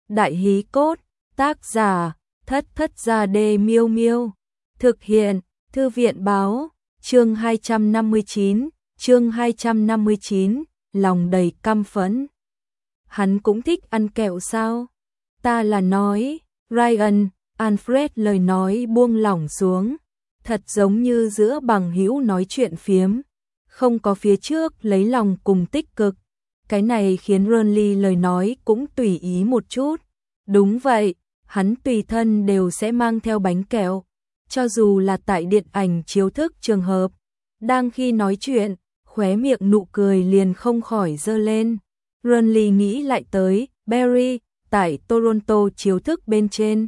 Đại hí cốt, tác giả, Thất Thất Gia Đê Miêu Miêu. Thực hiện, Thư viện báo, chương 259, lòng đầy căm phẫn. Hắn cũng thích ăn kẹo sao? Ta là nói, Ryan, Alfred lời nói buông lỏng xuống, thật giống như giữa bằng hữu nói chuyện phiếm, không có phía trước lấy lòng cùng tích cực. Cái này khiến Ronly lời nói cũng tùy ý một chút. Đúng vậy, hắn tùy thân đều sẽ mang theo bánh kẹo, cho dù là tại điện ảnh chiếu thức trường hợp. Đang khi nói chuyện, khóe miệng nụ cười liền không khỏi dơ lên. Ronly nghĩ lại tới Barry tại Toronto chiếu thức bên trên.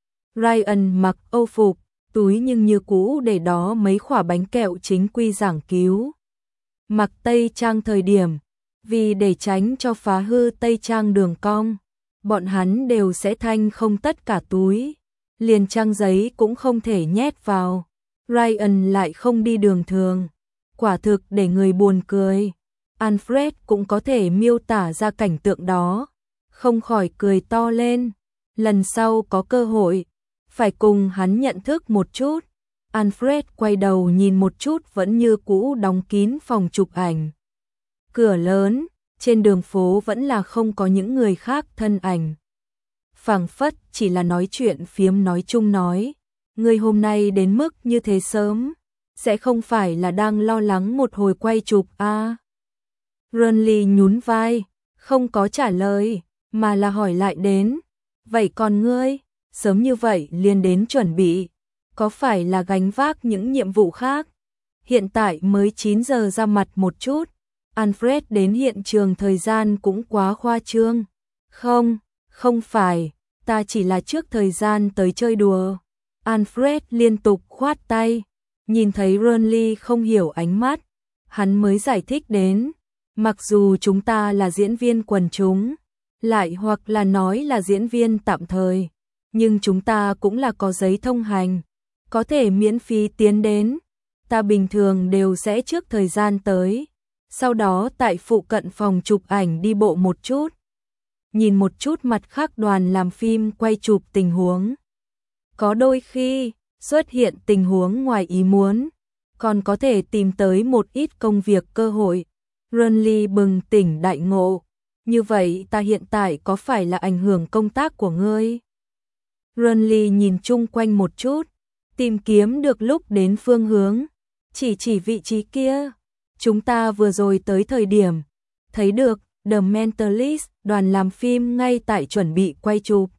Ryan mặc âu phục, túi nhưng như cũ để đó mấy quả bánh kẹo chính quy giảng cứu. Mặc tây trang thời điểm, vì để tránh cho phá hư tây trang đường cong, bọn hắn đều sẽ thanh không tất cả túi, liền trang giấy cũng không thể nhét vào. Ryan lại không đi đường thường, quả thực để người buồn cười. Alfred cũng có thể miêu tả ra cảnh tượng đó, không khỏi cười to lên. Lần sau có cơ hội, phải cùng hắn nhận thức một chút. Alfred quay đầu nhìn một chút vẫn như cũ đóng kín phòng chụp ảnh. Cửa lớn, trên đường phố vẫn là không có những người khác thân ảnh. Phảng phất chỉ là nói chuyện phiếm nói chung nói. Người hôm nay đến mức như thế sớm, sẽ không phải là đang lo lắng một hồi quay chụp à? Ronly nhún vai, không có trả lời, mà là hỏi lại đến. Vậy còn ngươi, sớm như vậy liền đến chuẩn bị, có phải là gánh vác những nhiệm vụ khác? Hiện tại mới 9 giờ ra mặt một chút. Alfred đến hiện trường thời gian cũng quá khoa trương. Không phải, ta chỉ là trước thời gian tới chơi đùa. Alfred liên tục khoát tay, nhìn thấy Ronly không hiểu ánh mắt, hắn mới giải thích đến. Mặc dù chúng ta là diễn viên quần chúng, lại hoặc là nói là diễn viên tạm thời, nhưng chúng ta cũng là có giấy thông hành, có thể miễn phí tiến đến. Ta bình thường đều sẽ trước thời gian tới, sau đó tại phụ cận phòng chụp ảnh đi bộ một chút, nhìn một chút mặt khác đoàn làm phim quay chụp tình huống. Có đôi khi xuất hiện tình huống ngoài ý muốn, còn có thể tìm tới một ít công việc cơ hội. Ronly bừng tỉnh đại ngộ, như vậy ta hiện tại có phải là ảnh hưởng công tác của ngươi? Ronly nhìn chung quanh một chút, tìm kiếm được lúc đến phương hướng, chỉ vị trí kia. Chúng ta vừa rồi tới thời điểm, thấy được The Mentalist đoàn làm phim ngay tại chuẩn bị quay chụp.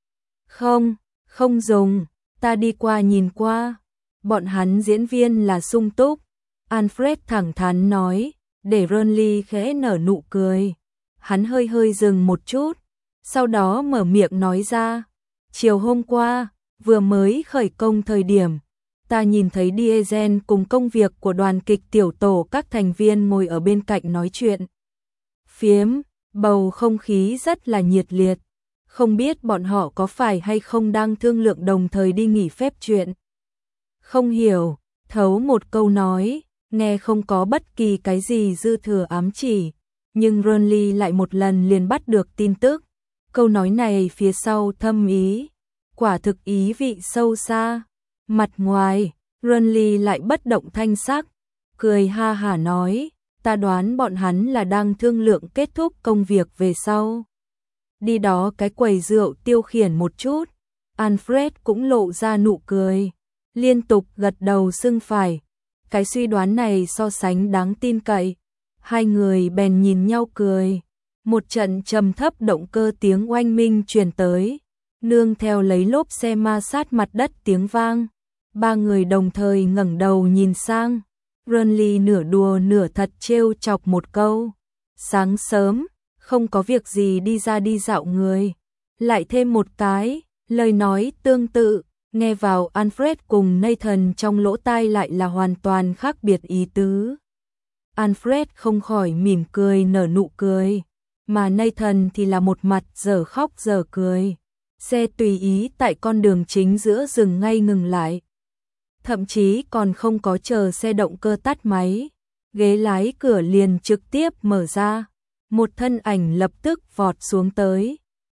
Không dùng, ta đi qua nhìn qua, bọn hắn diễn viên là sung túc. Alfred thẳng thắn nói, để Ronly khẽ nở nụ cười. Hắn hơi dừng một chút, sau đó mở miệng nói ra. Chiều hôm qua, vừa mới khởi công thời điểm, ta nhìn thấy Diesel cùng công việc của đoàn kịch tiểu tổ các thành viên ngồi ở bên cạnh nói chuyện phiếm, bầu không khí rất là nhiệt liệt. Không biết bọn họ có phải hay không đang thương lượng đồng thời đi nghỉ phép chuyện. Không hiểu, thấu một câu nói, nghe không có bất kỳ cái gì dư thừa ám chỉ, nhưng Ronly lại một lần liền bắt được tin tức. Câu nói này phía sau thâm ý, quả thực ý vị sâu xa. Mặt ngoài, Ronly lại bất động thanh sắc, cười ha hả nói, ta đoán bọn hắn là đang thương lượng kết thúc công việc về sau. Đi đó cái quầy rượu tiêu khiển một chút. Alfred cũng lộ ra nụ cười, liên tục gật đầu xưng phải. Cái suy đoán này so sánh đáng tin cậy. Hai người bèn nhìn nhau cười. Một trận trầm thấp động cơ tiếng oanh minh truyền tới, nương theo lấy lốp xe ma sát mặt đất tiếng vang. Ba người đồng thời ngẩng đầu nhìn sang. Ronly nửa đùa nửa thật trêu chọc một câu. Sáng sớm, không có việc gì đi ra đi dạo người. Lại thêm một cái, lời nói tương tự, nghe vào Alfred cùng Nathan trong lỗ tai lại là hoàn toàn khác biệt ý tứ. Alfred không khỏi mỉm cười nở nụ cười, mà Nathan thì là một mặt dở khóc dở cười. Xe tùy ý tại con đường chính giữa dừng ngay ngừng lại. Thậm chí còn không có chờ xe động cơ tắt máy, ghế lái cửa liền trực tiếp mở ra. Một thân ảnh lập tức vọt xuống tới.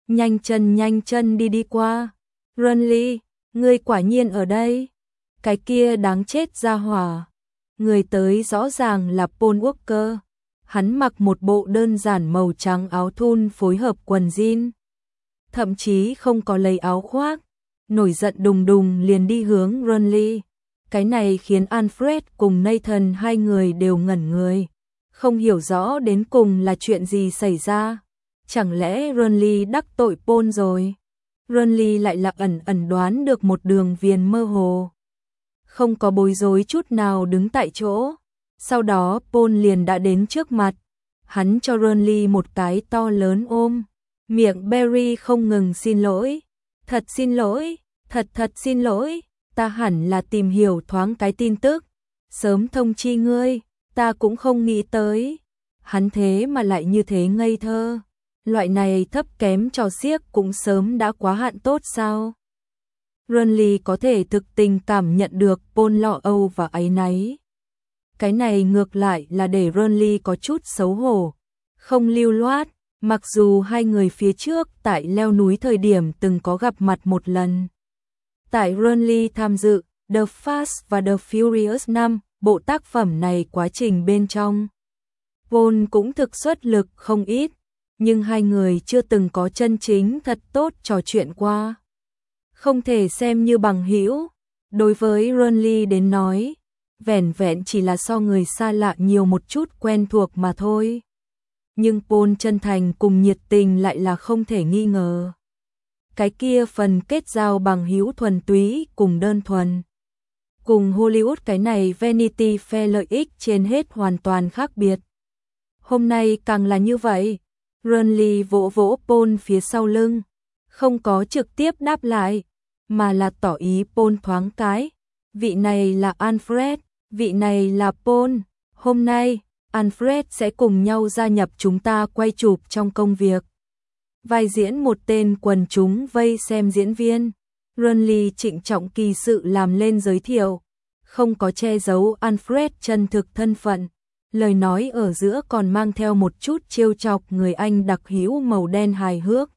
nhanh chân đi qua. Ronly, ngươi quả nhiên ở đây. Cái kia đáng chết ra hỏa. Người tới rõ ràng là Paul Walker. Hắn mặc một bộ đơn giản màu trắng áo thun phối hợp quần jean. Thậm chí không có lấy áo khoác. Nổi giận đùng đùng liền đi hướng Ronly. Cái này khiến Alfred cùng Nathan hai người đều ngẩn người. Không hiểu rõ đến cùng là chuyện gì xảy ra. Chẳng lẽ Ronly đắc tội Paul rồi? Ronly lại là ẩn đoán được một đường viền mơ hồ. Không có bối rối chút nào đứng tại chỗ. Sau đó Paul liền đã đến trước mặt. Hắn cho Ronly một cái to lớn ôm. Miệng Barry không ngừng xin lỗi. Thật xin lỗi, thật xin lỗi. Ta hẳn là tìm hiểu thoáng cái tin tức. Sớm thông chi ngươi, ta cũng không nghĩ tới. Hắn thế mà lại như thế ngây thơ. Loại này thấp kém trò xiếc cũng sớm đã quá hạn tốt sao? Ronly có thể thực tình cảm nhận được Paul lo âu và áy náy. Cái này ngược lại là để Ronly có chút xấu hổ. Không lưu loát, mặc dù hai người phía trước tại leo núi thời điểm từng có gặp mặt một lần. Tại Ronly tham dự The Fast và The Furious 5, bộ tác phẩm này quá trình bên trong. Paul cũng thực xuất lực không ít, nhưng hai người chưa từng có chân chính thật tốt trò chuyện qua. Không thể xem như bằng hữu. Đối với Ronly đến nói, vẻn vẹn chỉ là so người xa lạ nhiều một chút quen thuộc mà thôi. Nhưng Paul chân thành cùng nhiệt tình lại là không thể nghi ngờ. Cái kia phần kết giao bằng hữu thuần túy cùng đơn thuần. Cùng Hollywood cái này Vanity Fair lợi ích trên hết hoàn toàn khác biệt. Hôm nay càng là như vậy. Ronly vỗ vỗ Paul phía sau lưng. Không có trực tiếp đáp lại, mà là tỏ ý Paul thoáng cái. Vị này là Alfred, vị này là Paul. Hôm nay, Alfred sẽ cùng nhau gia nhập chúng ta quay chụp trong công việc. Vai diễn một tên quần chúng vây xem diễn viên. Ronly trịnh trọng kỳ sự làm lên giới thiệu. Không có che giấu Alfred chân thực thân phận. Lời nói ở giữa còn mang theo một chút trêu chọc người Anh đặc hữu màu đen hài hước.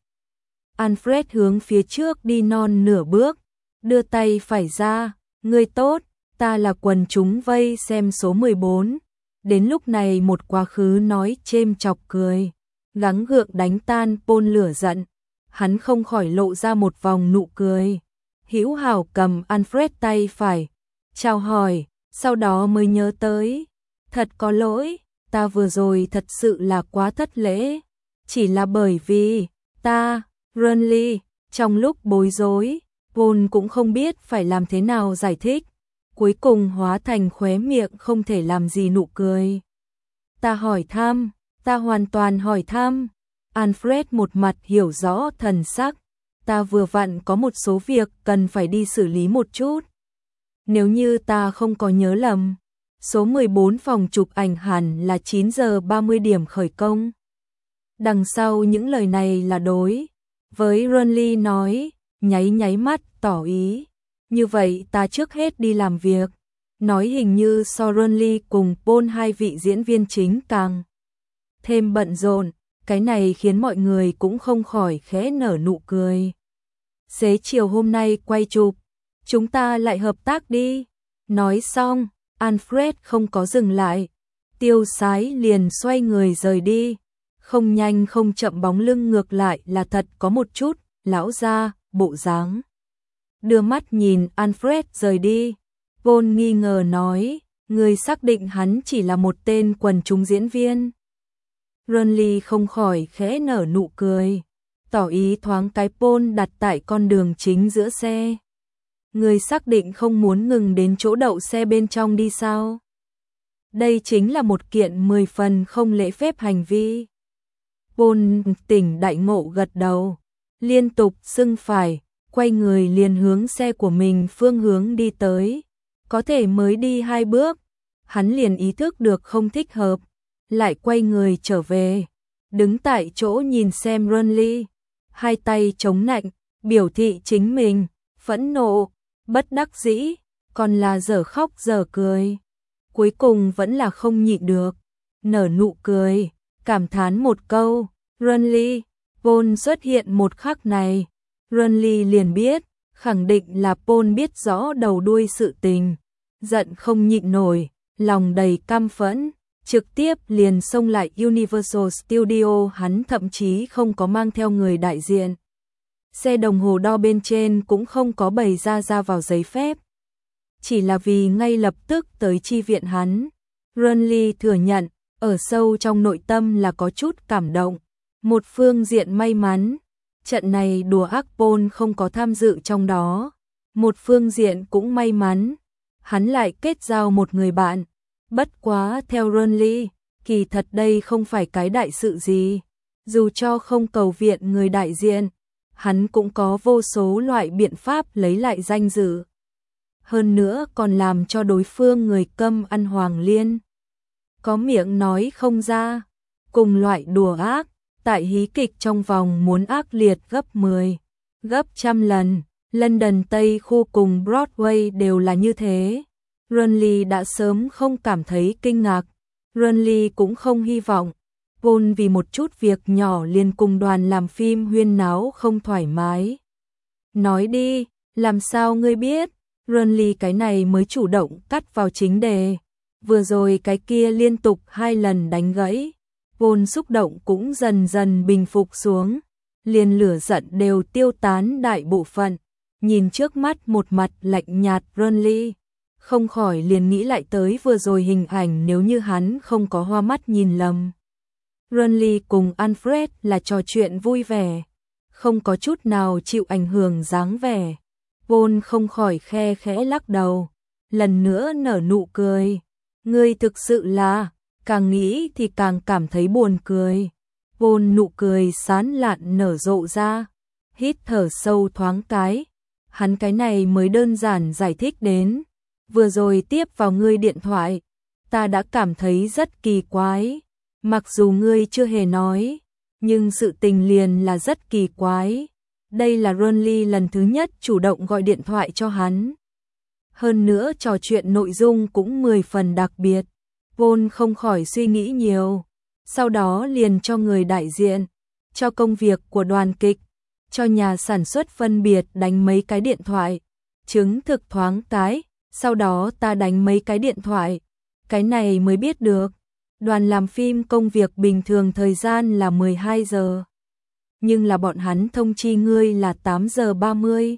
Alfred hướng phía trước đi non nửa bước, đưa tay phải ra, ngươi tốt, ta là quần chúng vây xem số 14. Đến lúc này một quá khứ nói chêm chọc cười, gắng gượng đánh tan Paul lửa giận. Hắn không khỏi lộ ra một vòng nụ cười. Hữu hảo cầm Alfred tay phải, chào hỏi, sau đó mới nhớ tới. Thật có lỗi, ta vừa rồi thật sự là quá thất lễ. Chỉ là bởi vì, ta, Ronly, trong lúc bối rối, Paul cũng không biết phải làm thế nào giải thích. Cuối cùng hóa thành khóe miệng không thể làm gì nụ cười. Ta hỏi thăm, ta hoàn toàn hỏi thăm. Alfred một mặt hiểu rõ thần sắc. Ta vừa vặn có một số việc cần phải đi xử lý một chút. Nếu như ta không có nhớ lầm, số 14 phòng chụp ảnh hẳn là 9 giờ 30 điểm khởi công. Đằng sau những lời này là đối với Ronly nói, nháy mắt tỏ ý. Như vậy ta trước hết đi làm việc. Nói hình như so Ronly cùng Paul hai vị diễn viên chính càng thêm bận rộn. Cái này khiến mọi người cũng không khỏi khẽ nở nụ cười. Xế chiều hôm nay quay chụp, chúng ta lại hợp tác đi. Nói xong, Alfred không có dừng lại. Tiêu sái liền xoay người rời đi. Không nhanh không chậm bóng lưng ngược lại là thật có một chút, lão ra, bộ dáng. Đưa mắt nhìn Alfred rời đi. Paul nghi ngờ nói, người xác định hắn chỉ là một tên quần chúng diễn viên. Ronly không khỏi khẽ nở nụ cười, tỏ ý thoáng cái Paul đặt tại con đường chính giữa xe. Người xác định không muốn ngừng đến chỗ đậu xe bên trong đi sao? Đây chính là một kiện 10 phần không lễ phép hành vi. Paul tỉnh đại ngộ gật đầu, liên tục xưng phải, quay người liền hướng xe của mình phương hướng đi tới. Có thể mới đi 2 bước, hắn liền ý thức được không thích hợp, lại quay người trở về, đứng tại chỗ nhìn xem Ronly, hai tay chống nạnh, biểu thị chính mình, phẫn nộ, bất đắc dĩ, còn là dở khóc dở cười. Cuối cùng vẫn là không nhịn được, nở nụ cười, cảm thán một câu, Ronly, Paul xuất hiện một khắc này, Renly liền biết, khẳng định là Paul biết rõ đầu đuôi sự tình, giận không nhịn nổi, lòng đầy căm phẫn, trực tiếp liền xông lại Universal Studio, hắn thậm chí không có mang theo người đại diện. Xe đồng hồ đo bên trên cũng không có bày ra vào giấy phép. Chỉ là vì ngay lập tức tới chi viện hắn. Renly thừa nhận, ở sâu trong nội tâm là có chút cảm động. Một phương diện may mắn, trận này đùa ác Paul không có tham dự trong đó. Một phương diện cũng may mắn, hắn lại kết giao một người bạn. Bất quá theo Renly, kỳ thật đây không phải cái đại sự gì. Dù cho không cầu viện người đại diện, hắn cũng có vô số loại biện pháp lấy lại danh dự. Hơn nữa còn làm cho đối phương người câm ăn hoàng liên. Có miệng nói không ra, cùng loại đùa ác, tại hí kịch trong vòng muốn ác liệt gấp 10, gấp trăm lần. London Tây khu cùng Broadway đều là như thế. Renly đã sớm không cảm thấy kinh ngạc. Renly cũng không hy vọng Paul vì một chút việc nhỏ liền cùng đoàn làm phim huyên náo không thoải mái. Nói đi, làm sao ngươi biết? Renly cái này mới chủ động cắt vào chính đề. Vừa rồi cái kia liên tục 2 lần đánh gãy. Paul xúc động cũng dần dần bình phục xuống. Liền lửa giận đều tiêu tán đại bộ phận. Nhìn trước mắt một mặt lạnh nhạt Renly, không khỏi liền nghĩ lại tới vừa rồi hình ảnh nếu như hắn không có hoa mắt nhìn lầm. Renly cùng Alfred là trò chuyện vui vẻ, không có chút nào chịu ảnh hưởng dáng vẻ. Paul không khỏi khe khẽ lắc đầu, lần nữa nở nụ cười. Ngươi thực sự là, càng nghĩ thì càng cảm thấy buồn cười. Paul nụ cười sán lạn nở rộ ra, hít thở sâu thoáng cái. Hắn cái này mới đơn giản giải thích đến. Vừa rồi tiếp vào ngươi điện thoại, ta đã cảm thấy rất kỳ quái. Mặc dù ngươi chưa hề nói, nhưng sự tình liền là rất kỳ quái. Đây là Renly lần thứ nhất chủ động gọi điện thoại cho hắn. Hơn nữa trò chuyện nội dung cũng 10 phần đặc biệt. Paul không khỏi suy nghĩ nhiều. Sau đó liền cho người đại diện, cho công việc của đoàn kịch, cho nhà sản xuất phân biệt đánh mấy cái điện thoại. Chứng thực thoáng cái, sau đó ta đánh mấy cái điện thoại. Cái này mới biết được. Đoàn làm phim công việc bình thường thời gian là 12 giờ. Nhưng là bọn hắn thông chi ngươi là 8 giờ 30.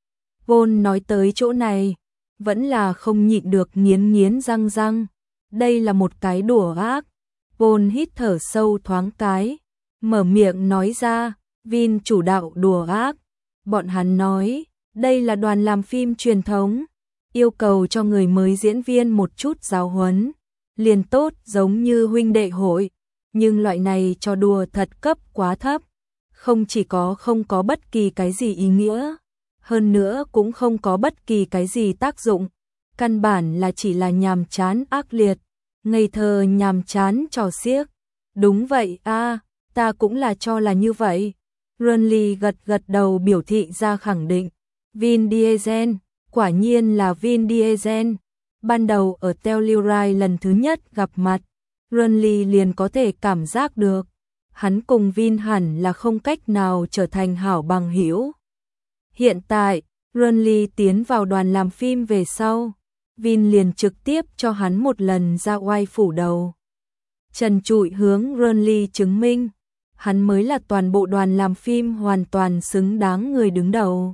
Paul nói tới chỗ này, vẫn là không nhịn được nghiến răng. Đây là một cái đùa ác. Paul hít thở sâu thoáng cái, mở miệng nói ra, Vin chủ đạo đùa ác. Bọn hắn nói, đây là đoàn làm phim truyền thống, yêu cầu cho người mới diễn viên một chút giáo huấn. Liền tốt giống như huynh đệ hội, nhưng loại này cho đùa thật cấp quá thấp, không chỉ có không có bất kỳ cái gì ý nghĩa, hơn nữa cũng không có bất kỳ cái gì tác dụng, căn bản là chỉ là nhàm chán ác liệt, ngây thơ nhàm chán trò xiếc. Đúng vậy a, ta cũng là cho là như vậy. Renly gật đầu biểu thị ra khẳng định. Vin Diesel, quả nhiên là Vin Diesel. Ban đầu ở Telluride lần thứ nhất gặp mặt, Renly liền có thể cảm giác được, hắn cùng Vin hẳn là không cách nào trở thành hảo bằng hữu. Hiện tại, Renly tiến vào đoàn làm phim về sau, Vin liền trực tiếp cho hắn một lần ra oai phủ đầu. Trần trụi hướng Renly chứng minh, hắn mới là toàn bộ đoàn làm phim hoàn toàn xứng đáng người đứng đầu.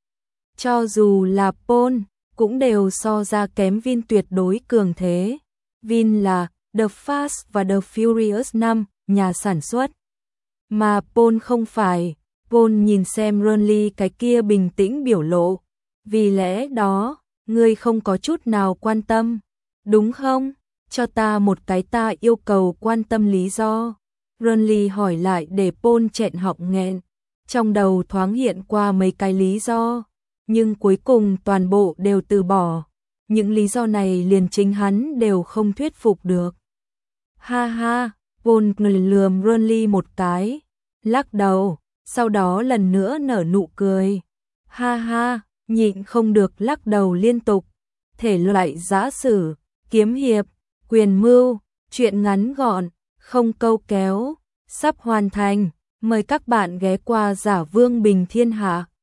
Cho dù là Paul, cũng đều so ra kém Vin tuyệt đối cường thế. Vin là The Fast và The Furious 5, nhà sản xuất. Mà Paul không phải. Paul nhìn xem Renly cái kia bình tĩnh biểu lộ. Vì lẽ đó, ngươi không có chút nào quan tâm, đúng không? Cho ta một cái ta yêu cầu quan tâm lý do. Renly hỏi lại để Paul chẹn họng nghẹn. Trong đầu thoáng hiện qua mấy cái lý do, nhưng cuối cùng toàn bộ đều từ bỏ. Những lý do này liền chính hắn đều không thuyết phục được. Ha ha, Paul lườm Renly một cái, lắc đầu, sau đó lần nữa nở nụ cười. Ha ha, nhịn không được lắc đầu liên tục. Thể loại giã sử, kiếm hiệp, quyền mưu, truyện ngắn gọn, không câu kéo, sắp hoàn thành. Mời các bạn ghé qua Giả Vương Bình Thiên Hạ.